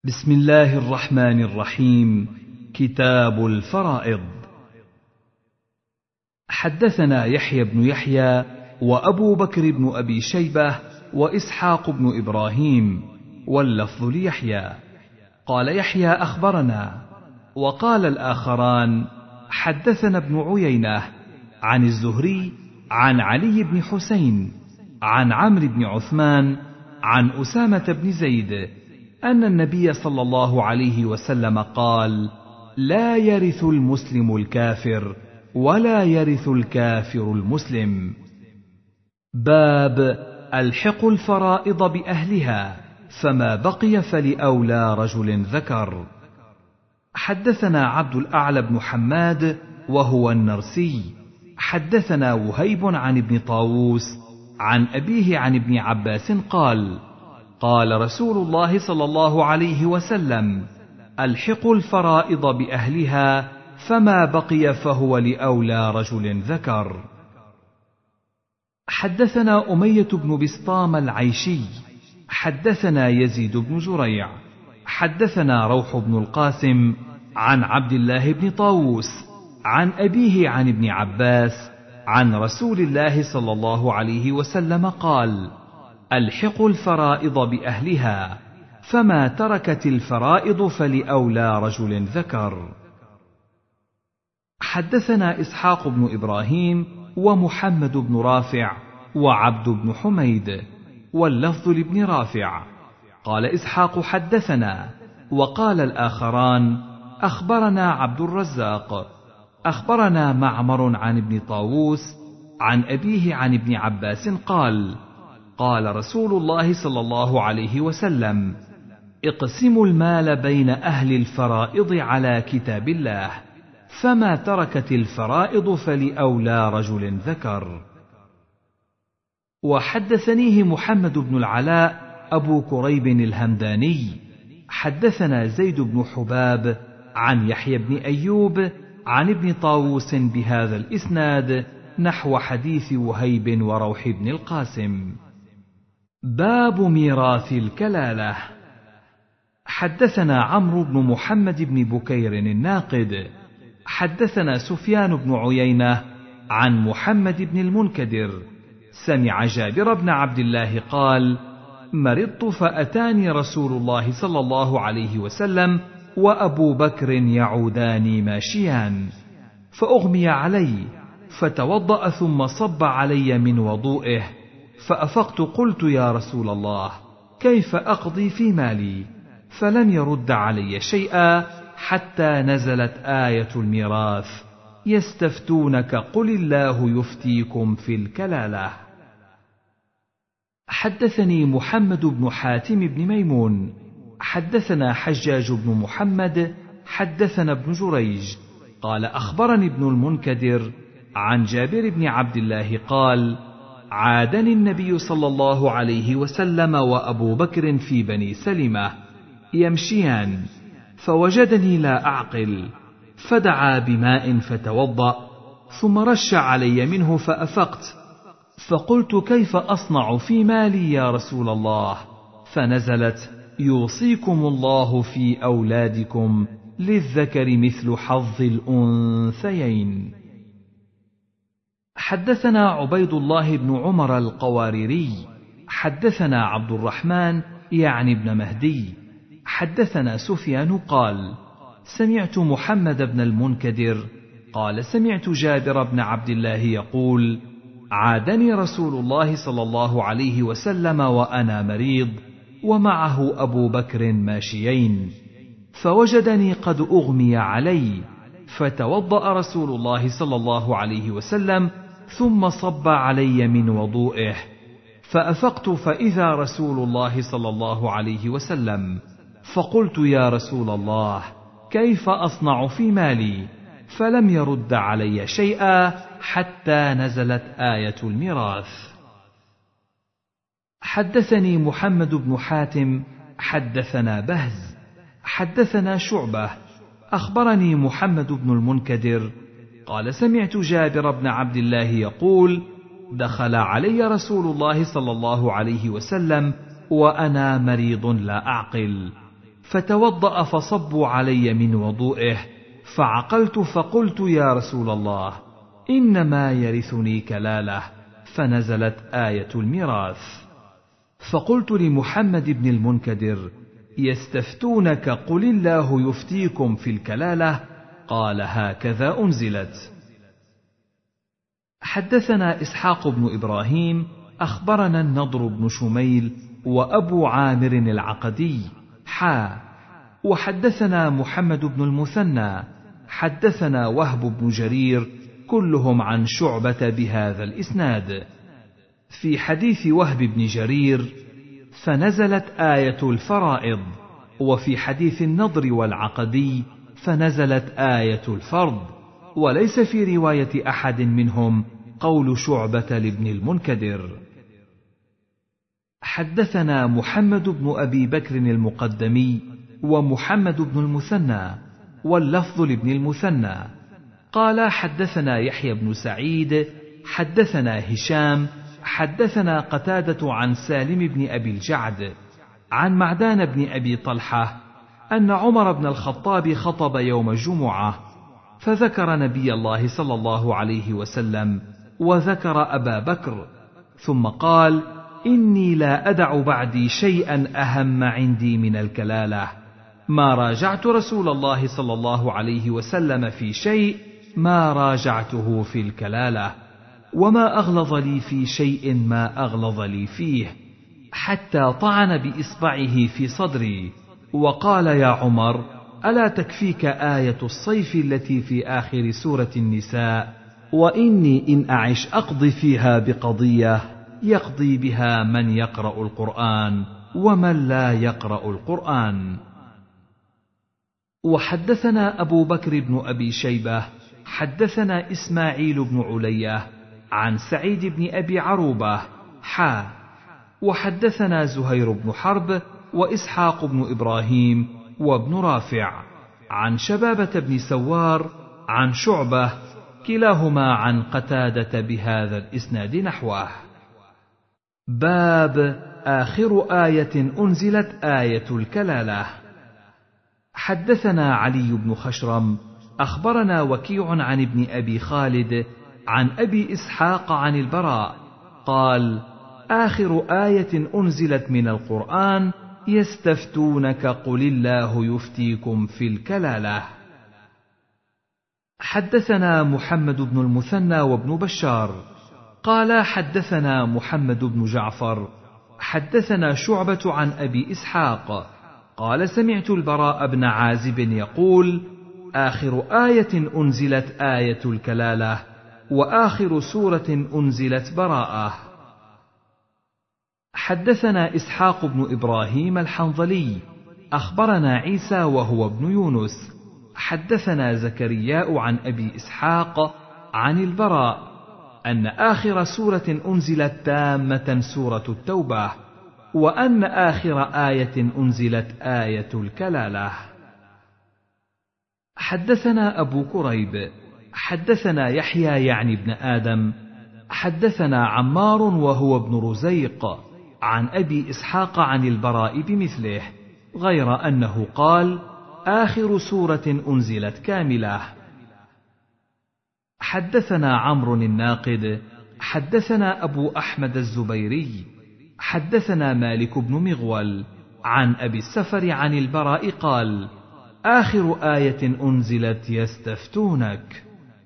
بسم الله الرحمن الرحيم. كتاب الفرائض. حدثنا يحيى بن يحيى وأبو بكر بن أبي شيبة وإسحاق بن إبراهيم، واللفظ ليحيى. قال يحيى أخبرنا، وقال الآخران حدثنا ابن عيينة عن الزهري عن علي بن حسين عن عمرو بن عثمان عن أسامة بن زيد أن النبي صلى الله عليه وسلم قال: لا يرث المسلم الكافر ولا يرث الكافر المسلم. باب ألحق الفرائض بأهلها، فما بقي فلأولى رجل ذكر. حدثنا عبد الأعلى بن حماد وهو النرسي، حدثنا وهيب عن ابن طاووس عن أبيه عن ابن عباس قال: قال رسول الله صلى الله عليه وسلم: ألحقوا الفرائض بأهلها، فما بقي فهو لأولى رجل ذكر. حدثنا أمية بن بسطام العيشي، حدثنا يزيد بن زريع، حدثنا روح بن القاسم عن عبد الله بن طاووس عن أبيه عن ابن عباس عن رسول الله صلى الله عليه وسلم قال: ألحقوا الفرائض بأهلها، فما تركت الفرائض فلأولى رجل ذكر. حدثنا إسحاق بن إبراهيم ومحمد بن رافع وعبد بن حميد، واللفظ لابن رافع. قال إسحاق حدثنا، وقال الآخران أخبرنا عبد الرزاق أخبرنا معمر عن ابن طاووس عن أبيه عن ابن عباس قال: قال رسول الله صلى الله عليه وسلم: اقسموا المال بين أهل الفرائض على كتاب الله، فما تركت الفرائض فلأولى رجل ذكر. وحدثنيه محمد بن العلاء أبو كريب الهمداني، حدثنا زيد بن حباب عن يحيى بن أيوب عن ابن طاووس بهذا الإسناد نحو حديث وهيب وروح بن القاسم. باب ميراث الكلالة. حدثنا عمرو بن محمد بن بكير الناقد، حدثنا سفيان بن عيينة عن محمد بن المنكدر سمع جابر بن عبد الله قال: مرضت فأتاني رسول الله صلى الله عليه وسلم وأبو بكر يعودان ماشيان، فأغمي علي، فتوضأ ثم صب علي من وضوئه، فأفقت قلت: يا رسول الله، كيف أقضي في مالي؟ فلم يرد علي شيئا حتى نزلت آية الميراث: يستفتونك قل الله يفتيكم في الكلالة. حدثني محمد بن حاتم بن ميمون، حدثنا حجاج بن محمد، حدثنا ابن جريج قال: أخبرني ابن المنكدر عن جابر بن عبد الله قال: عادني النبي صلى الله عليه وسلم وأبو بكر في بني سلمة يمشيان، فوجدني لا أعقل، فدعا بماء فتوضأ، ثم رش علي منه فأفقت، فقلت: كيف أصنع في مالي يا رسول الله؟ فنزلت: يوصيكم الله في أولادكم للذكر مثل حظ الأنثيين. حدثنا عبيد الله بن عمر القواريري، حدثنا عبد الرحمن يعني ابن مهدي، حدثنا سفيان قال: سمعت محمد بن المنكدر قال: سمعت جابر بن عبد الله يقول: عادني رسول الله صلى الله عليه وسلم وأنا مريض ومعه أبو بكر ماشيين، فوجدني قد أغمي علي، فتوضأ رسول الله صلى الله عليه وسلم ثم صب علي من وضوئه، فأفقت فإذا رسول الله صلى الله عليه وسلم، فقلت: يا رسول الله، كيف أصنع في مالي؟ فلم يرد علي شيئا حتى نزلت آية الميراث. حدثني محمد بن حاتم حدثنا بهز، حدثنا شعبة أخبرني محمد بن المنكدر قال: سمعت جابر بن عبد الله يقول: دخل علي رسول الله صلى الله عليه وسلم وأنا مريض لا أعقل، فتوضأ فصبوا علي من وضوئه، فعقلت فقلت يا رسول الله إنما يرثني كلالة، فنزلت آية الميراث. فقلت لمحمد بن المنكدر يستفتونك قل الله يفتيكم في الكلالة، قال هكذا أنزلت. حدثنا إسحاق بن إبراهيم أخبرنا النضر بن شميل وأبو عامر العقدي وحدثنا محمد بن المثنى حدثنا وهب بن جرير كلهم عن شعبة بهذا الإسناد. في حديث وهب بن جرير فنزلت آية الفرائض، وفي حديث النضر والعقدي فنزلت آية الفرض، وليس في رواية أحد منهم قول شعبة لابن المنكدر. حدثنا محمد بن أبي بكر المقدمي ومحمد بن المثنى واللفظ لابن المثنى قال حدثنا يحيى بن سعيد حدثنا هشام حدثنا قتادة عن سالم بن أبي الجعد عن معدان بن أبي طلحة أن عمر بن الخطاب خطب يوم الجمعة، فذكر نبي الله صلى الله عليه وسلم وذكر أبا بكر، ثم قال إني لا أدع بعدي شيئا أهم عندي من الكلالة، ما راجعت رسول الله صلى الله عليه وسلم في شيء ما راجعته في الكلالة، وما أغلظ لي في شيء ما أغلظ لي فيه، حتى طعن بإصبعه في صدري وقال يا عمر ألا تكفيك آية الصيف التي في آخر سورة النساء، وإني إن أعش أقضي فيها بقضية يقضي بها من يقرأ القرآن ومن لا يقرأ القرآن. وحدثنا أبو بكر بن أبي شيبة حدثنا إسماعيل بن علية عن سعيد بن أبي عروبة وحدثنا زهير بن حرب وإسحاق بن إبراهيم وابن رافع عن شبابة بن سوار عن شعبة كلاهما عن قتادة بهذا الإسناد نحوه. باب آخر آية أنزلت آية الكلالة. حدثنا علي بن خشرم أخبرنا وكيع عن ابن أبي خالد عن أبي إسحاق عن البراء قال آخر آية أنزلت من القرآن يستفتونك قل الله يفتيكم في الكلالة. حدثنا محمد بن المثنى وابن بشار قال حدثنا محمد بن جعفر حدثنا شعبة عن أبي إسحاق قال سمعت البراء بن عازب يقول آخر آية أنزلت آية الكلالة، وآخر سورة أنزلت براءة. حدثنا إسحاق بن إبراهيم الحنظلي أخبرنا عيسى وهو ابن يونس حدثنا زكرياء عن أبي إسحاق عن البراء أن آخر سورة أنزلت تامة سورة التوبة، وأن آخر آية أنزلت آية الكلالة. حدثنا أبو كريب حدثنا يحيى يعني ابن آدم حدثنا عمار وهو ابن رزيق عن أبي إسحاق عن البراء بمثله، غير أنه قال آخر سورة أنزلت كاملة. حدثنا عمرو الناقد حدثنا أبو أحمد الزبيري حدثنا مالك بن مغول عن أبي السفر عن البراء قال آخر آية أنزلت يستفتونك.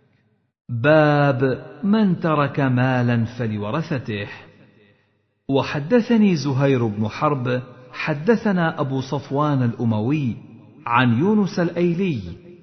باب من ترك مالا فلورثته. وحدثني زهير بن حرب حدثنا أبو صفوان الأموي عن يونس الأيلي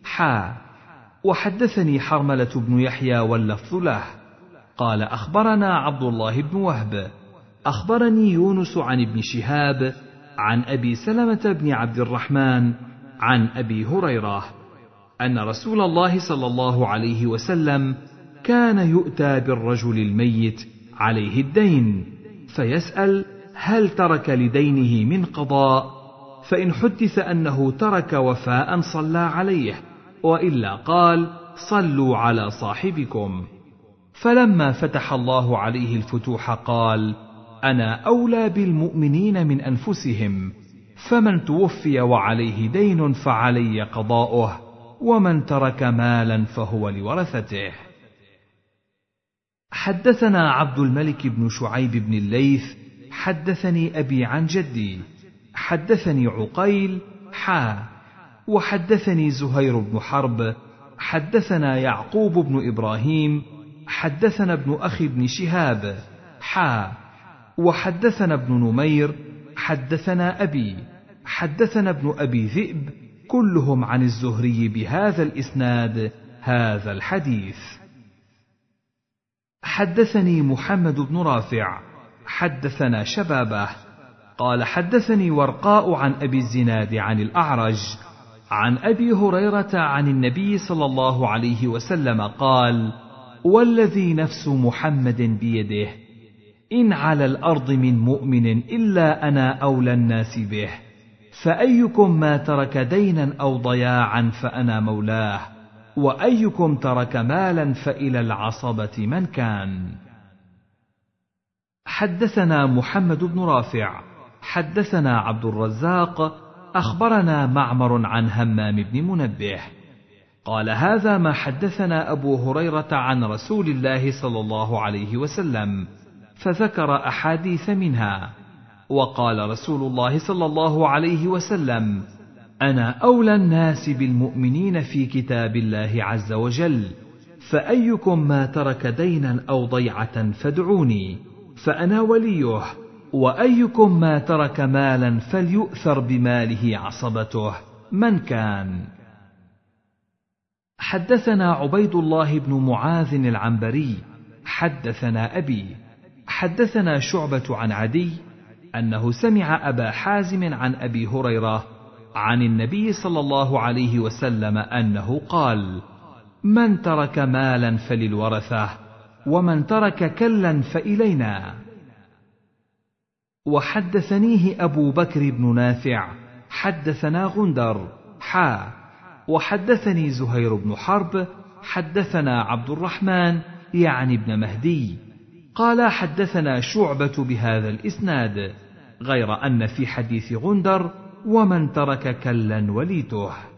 وحدثني حرملة بن يحيى واللفظ له قال أخبرنا عبد الله بن وهب أخبرني يونس عن ابن شهاب عن أبي سلمة بن عبد الرحمن عن أبي هريرة أن رسول الله صلى الله عليه وسلم كان يؤتى بالرجل الميت عليه الدين فيسأل هل ترك لدينه من قضاء، فإن حدث أنه ترك وفاء صلى عليه، وإلا قال صلوا على صاحبكم. فلما فتح الله عليه الفتوح قال أنا أولى بالمؤمنين من أنفسهم، فمن توفي وعليه دين فعلي قضاؤه، ومن ترك مالا فهو لورثته. حدثنا عبد الملك بن شعيب بن الليث حدثني أبي عن جدي حدثني عقيل وحدثني زهير بن حرب حدثنا يعقوب بن إبراهيم حدثنا ابن أخي بن شهاب وحدثنا ابن نمير حدثنا أبي حدثنا ابن أبي ذئب كلهم عن الزهري بهذا الإسناد هذا الحديث. حدثني محمد بن رافع حدثنا شبابه قال حدثني ورقاء عن أبي الزناد عن الأعرج عن أبي هريرة عن النبي صلى الله عليه وسلم قال: والذي نفس محمد بيده إن على الأرض من مؤمن إلا أنا أولى الناس به، فأيكم ما ترك دينا أو ضياعا فأنا مولاه، وأيكم ترك مالا فإلى العصبة من كان. حدثنا محمد بن رافع حدثنا عبد الرزاق أخبرنا معمر عن همام بن منبه قال: هذا ما حدثنا أبو هريرة عن رسول الله صلى الله عليه وسلم، فذكر أحاديث منها، وقال رسول الله صلى الله عليه وسلم: أنا أولى الناس بالمؤمنين في كتاب الله عز وجل، فأيكم ما ترك دينا أو ضيعة فادعوني فأنا وليه، وأيكم ما ترك مالا فليؤثر بماله عصبته من كان. حدثنا عبيد الله بن معاذ العنبري حدثنا أبي حدثنا شعبة عن عدي أنه سمع أبا حازم عن أبي هريرة عن النبي صلى الله عليه وسلم أنه قال: من ترك مالا فللورثة، ومن ترك كلا فإلينا. وحدثنيه أبو بكر بن نافع حدثنا غندر وحدثني زهير بن حرب حدثنا عبد الرحمن يعني ابن مهدي قال: حدثنا شعبة بهذا الإسناد، غير أن في حديث غندر: ومن ترك كلا وليته.